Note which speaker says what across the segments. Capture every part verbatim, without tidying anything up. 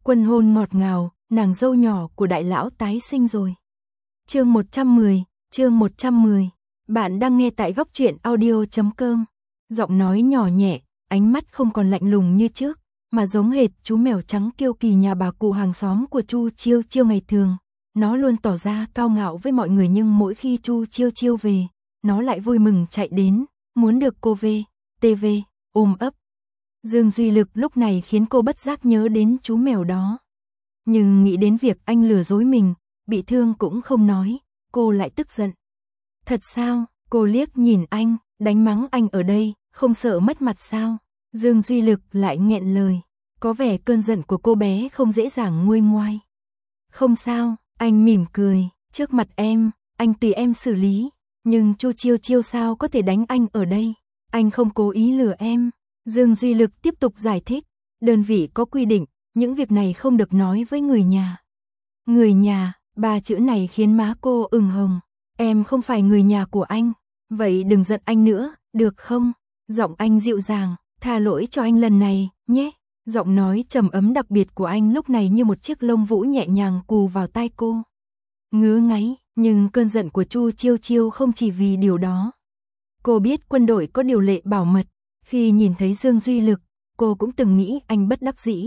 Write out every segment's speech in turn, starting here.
Speaker 1: Quân hôn ngọt ngào, nàng dâu nhỏ của đại lão tái sinh rồi. Chương một trăm mười, chương một trăm mười. Bạn đang nghe tại góc truyện audio chấm com. Giọng nói nhỏ nhẹ, ánh mắt không còn lạnh lùng như trước, mà giống hệt chú mèo trắng kiêu kỳ nhà bà cụ hàng xóm của Chu Chiêu Chiêu ngày thường. Nó luôn tỏ ra cao ngạo với mọi người, nhưng mỗi khi Chu Chiêu Chiêu về, nó lại vui mừng chạy đến, muốn được cô về, tê vê, ôm ấp. Dương Duy Lực lúc này khiến cô bất giác nhớ đến chú mèo đó. Nhưng nghĩ đến việc anh lừa dối mình, bị thương cũng không nói, cô lại tức giận. Thật sao? Cô liếc nhìn anh, đánh mắng anh ở đây, không sợ mất mặt sao? Dương Duy Lực lại nghẹn lời, có vẻ cơn giận của cô bé không dễ dàng nguôi ngoai. Không sao, anh mỉm cười, trước mặt em, anh tùy em xử lý, nhưng Chu Chiêu Chiêu sao có thể đánh anh ở đây? Anh không cố ý lừa em. Dương Duy Lực tiếp tục giải thích, đơn vị có quy định, những việc này không được nói với người nhà. Người nhà, ba chữ này khiến má cô ửng hồng. Em không phải người nhà của anh, vậy đừng giận anh nữa, được không? Giọng anh dịu dàng, tha lỗi cho anh lần này, nhé. Giọng nói trầm ấm đặc biệt của anh lúc này như một chiếc lông vũ nhẹ nhàng cù vào tai cô. Ngứa ngáy, nhưng cơn giận của Chu Chiêu Chiêu không chỉ vì điều đó. Cô biết quân đội có điều lệ bảo mật. Khi nhìn thấy Dương Duy Lực, cô cũng từng nghĩ anh bất đắc dĩ.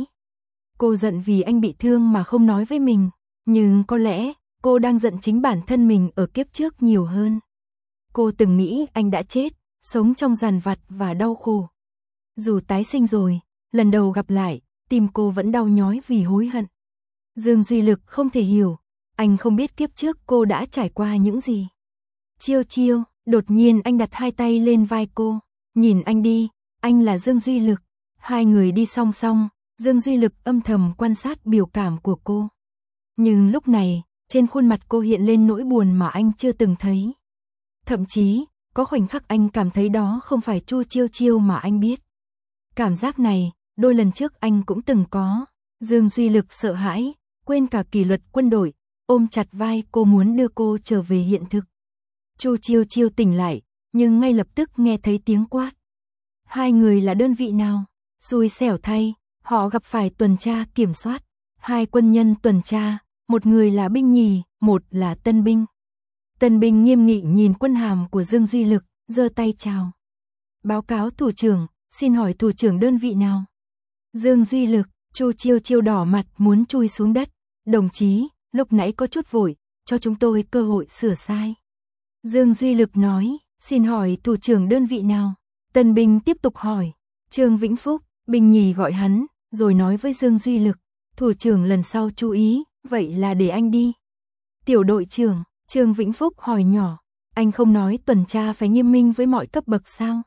Speaker 1: Cô giận vì anh bị thương mà không nói với mình, nhưng có lẽ cô đang giận chính bản thân mình ở kiếp trước nhiều hơn. Cô từng nghĩ anh đã chết, sống trong dằn vặt và đau khổ. Dù tái sinh rồi, lần đầu gặp lại, tim cô vẫn đau nhói vì hối hận. Dương Duy Lực không thể hiểu, anh không biết kiếp trước cô đã trải qua những gì. Chiêu Chiêu, đột nhiên anh đặt hai tay lên vai cô. Nhìn anh đi, anh là Dương Duy Lực. Hai người đi song song, Dương Duy Lực âm thầm quan sát biểu cảm của cô. Nhưng lúc này, trên khuôn mặt cô hiện lên nỗi buồn mà anh chưa từng thấy. Thậm chí, có khoảnh khắc anh cảm thấy đó không phải Chu Chiêu Chiêu mà anh biết. Cảm giác này, đôi lần trước anh cũng từng có. Dương Duy Lực sợ hãi, quên cả kỷ luật quân đội, ôm chặt vai cô muốn đưa cô trở về hiện thực. Chu Chiêu Chiêu tỉnh lại, nhưng ngay lập tức nghe thấy tiếng quát. Hai người là đơn vị nào? Xui xẻo thay, họ gặp phải tuần tra kiểm soát. Hai quân nhân tuần tra, một người là binh nhì, một là tân binh. Tân binh nghiêm nghị nhìn quân hàm của Dương Duy Lực, giơ tay chào. Báo cáo thủ trưởng, xin hỏi thủ trưởng đơn vị nào? Dương Duy Lực, Chu Chiêu Chiêu đỏ mặt muốn chui xuống đất. Đồng chí, lúc nãy có chút vội, cho chúng tôi cơ hội sửa sai. Dương Duy Lực nói. Xin hỏi thủ trưởng đơn vị nào? Tân binh tiếp tục hỏi. Trương Vĩnh Phúc, binh nhì gọi hắn, rồi nói với Dương Duy Lực. Thủ trưởng lần sau chú ý, vậy là để anh đi. Tiểu đội trưởng, Trương Vĩnh Phúc hỏi nhỏ. Anh không nói tuần tra phải nghiêm minh với mọi cấp bậc sao?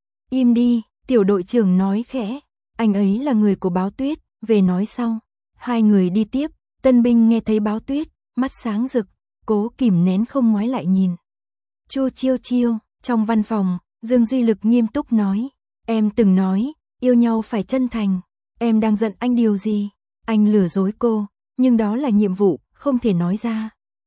Speaker 1: Im đi, tiểu đội trưởng nói khẽ. Anh ấy là người của Báo Tuyết, về nói sau. Hai người đi tiếp, tân binh nghe thấy Báo Tuyết, mắt sáng rực, cố kìm nén không ngoái lại nhìn. Chu Chiêu Chiêu, trong văn phòng, Dương Duy Lực nghiêm túc nói. Em từng nói, yêu nhau phải chân thành. Em đang giận anh điều gì? Anh lừa dối cô, nhưng đó là nhiệm vụ, không thể nói ra.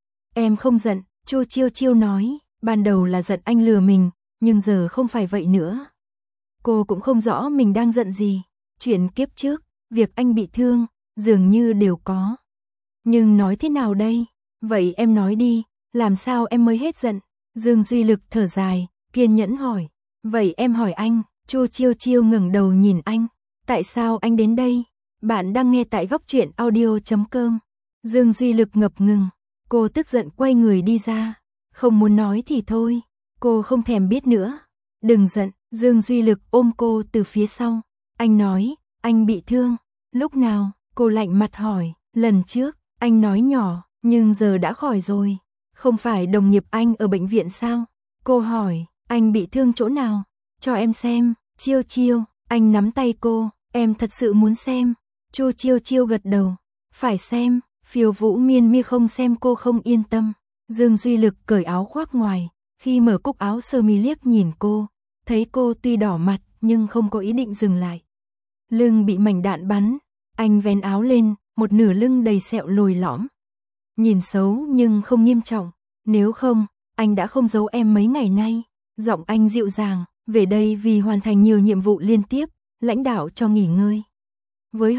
Speaker 1: Em không giận, Chu Chiêu Chiêu nói. Ban đầu là giận anh lừa mình, nhưng giờ không phải vậy nữa. Cô cũng không rõ mình đang giận gì. Chuyện kiếp trước, việc anh bị thương, dường như đều có. Nhưng nói thế nào đây? Vậy em nói đi, làm sao em mới hết giận? Dương Duy Lực thở dài, kiên nhẫn hỏi. Vậy em hỏi anh. Chu Chiêu Chiêu ngẩng đầu nhìn anh. Tại sao anh đến đây? Bạn đang nghe tại góc truyện audio chấm com. Dương Duy Lực ngập ngừng. Cô tức giận quay người đi ra. Không muốn nói thì thôi. Cô không thèm biết nữa. Đừng giận. Dương Duy Lực ôm cô từ phía sau. Anh nói, anh bị thương. Lúc nào? Cô lạnh mặt hỏi. Lần trước, anh nói nhỏ, nhưng giờ đã khỏi rồi. Không phải đồng nghiệp anh ở bệnh viện sao? Cô hỏi, anh bị thương chỗ nào? Cho em xem. Chiêu Chiêu, anh nắm tay cô, em thật sự muốn xem. Chu Chiêu Chiêu gật đầu. Phải xem. Phiêu Vũ Miên Mi không xem cô không yên tâm. Dương Duy Lực cởi áo khoác ngoài, khi mở cúc áo sơ mi liếc nhìn cô, thấy cô tuy đỏ mặt nhưng không có ý định dừng lại. Lưng bị mảnh đạn bắn, anh vén áo lên, một nửa lưng đầy sẹo lồi lõm. Nhìn xấu nhưng không nghiêm trọng, nếu không, anh đã không giấu em mấy ngày nay. Giọng anh dịu dàng, về đây vì hoàn thành nhiều nhiệm vụ liên tiếp, lãnh đạo cho nghỉ ngơi. Với họ,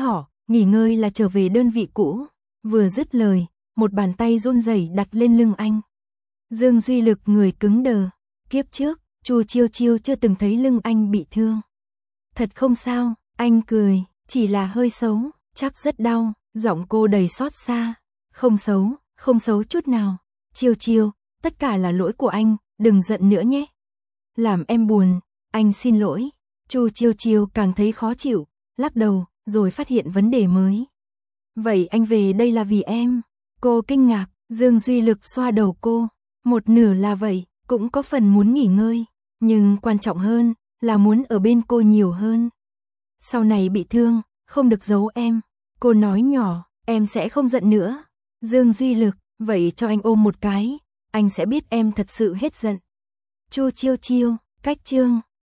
Speaker 1: nghỉ ngơi là trở về đơn vị cũ. Vừa dứt lời, một bàn tay run rẩy đặt lên lưng anh. Dương Duy Lực người cứng đờ, kiếp trước, Chu Chiêu Chiêu chưa từng thấy lưng anh bị thương. Thật không sao, anh cười, chỉ là hơi xấu, chắc rất đau, giọng cô đầy xót xa. Không xấu, không xấu chút nào. Chiêu Chiêu, tất cả là lỗi của anh, đừng giận nữa nhé. Làm em buồn, anh xin lỗi. Chu Chiêu Chiêu càng thấy khó chịu, lắc đầu, rồi phát hiện vấn đề mới. Vậy anh về đây là vì em? Cô kinh ngạc, Dương Duy Lực xoa đầu cô. Một nửa là vậy, cũng có phần muốn nghỉ ngơi, nhưng quan trọng hơn là muốn ở bên cô nhiều hơn. Sau này bị thương, không được giấu em. Cô nói nhỏ, em sẽ không giận nữa. Dương Duy Lực, vậy cho anh ôm một cái, anh sẽ biết em thật sự hết giận. Chu Chiêu Chiêu, cách chương